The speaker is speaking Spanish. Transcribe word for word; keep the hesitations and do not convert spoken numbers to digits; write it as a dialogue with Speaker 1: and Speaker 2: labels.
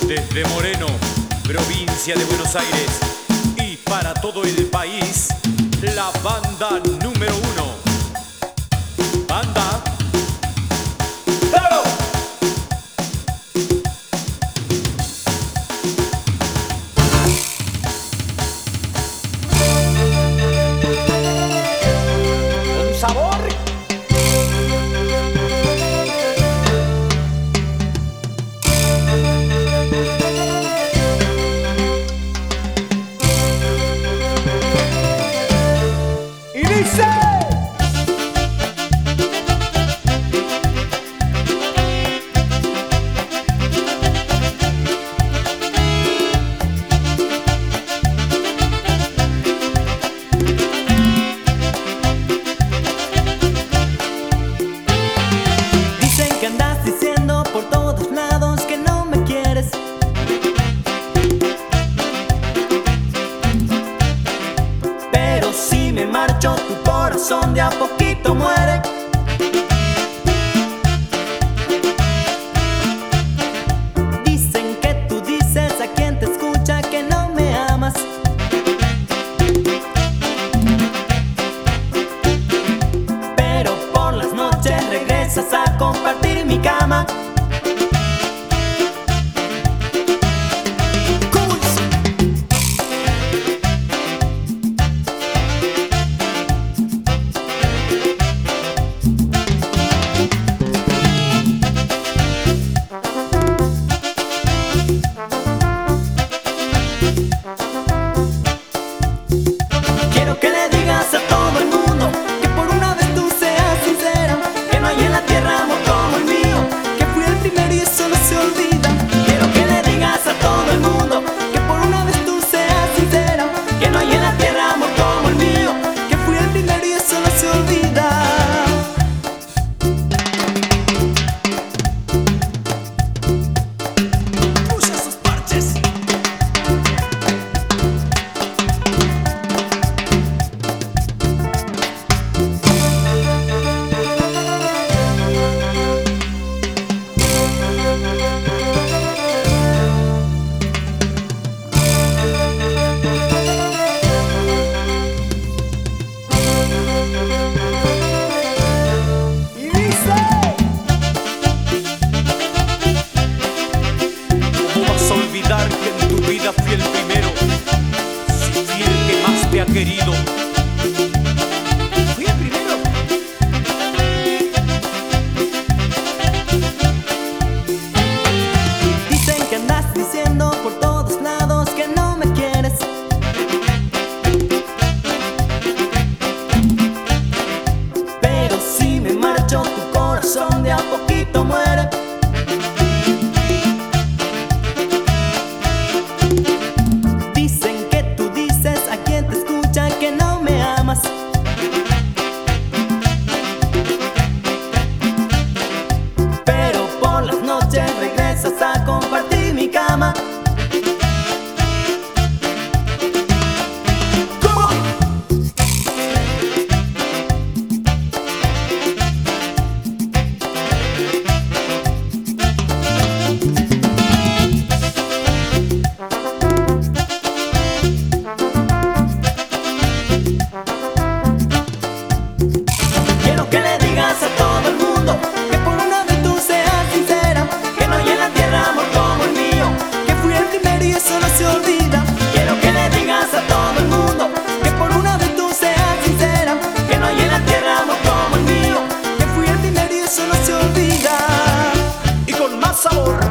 Speaker 1: Desde Moreno, provincia de Buenos Aires, y para todo el país, la banda número uno. Banda ¡Taro! Con sabor.
Speaker 2: Tu corazón de a poquito muere. Dicen que tú dices a quien te escucha que no me amas, pero por las noches regresas a compartir mi cama.
Speaker 1: Que en tu vida fui el primero, si fui el que más te ha querido. Fui el primero.
Speaker 2: Dicen que andas diciendo por todos lados que no me quieres, pero si me marcho tu corazón de a poquito muere. Pero por las noches regresas a compartir mi cama. Quiero que le digas a todo el mundo que por una vez tú seas sincera, que no hay en la tierra amor como el mío, que fui el primero y eso no se olvida. Quiero que le digas a todo el mundo que por una vez tú seas sincera, que no hay en la tierra amor como el mío, que fui el primero y eso no se olvida.
Speaker 1: Y con más sabor.